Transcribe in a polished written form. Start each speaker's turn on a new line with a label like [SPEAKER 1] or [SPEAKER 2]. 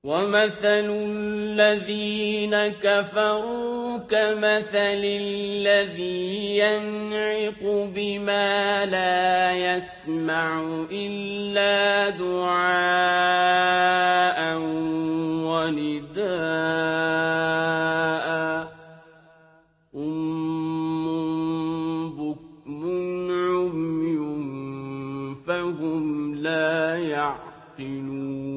[SPEAKER 1] وَمَثَلُ الَّذِينَ كَفَرُوا كَمَثَلِ الَّذِي يَنْعِقُ بِمَا لَا يَسْمَعُ إِلَّا دُعَاءً وَنِدَاءً ۚ صُمٌّ بُكْمٌ عُمْيٌ فَهُمْ لَا يَعْقِلُونَ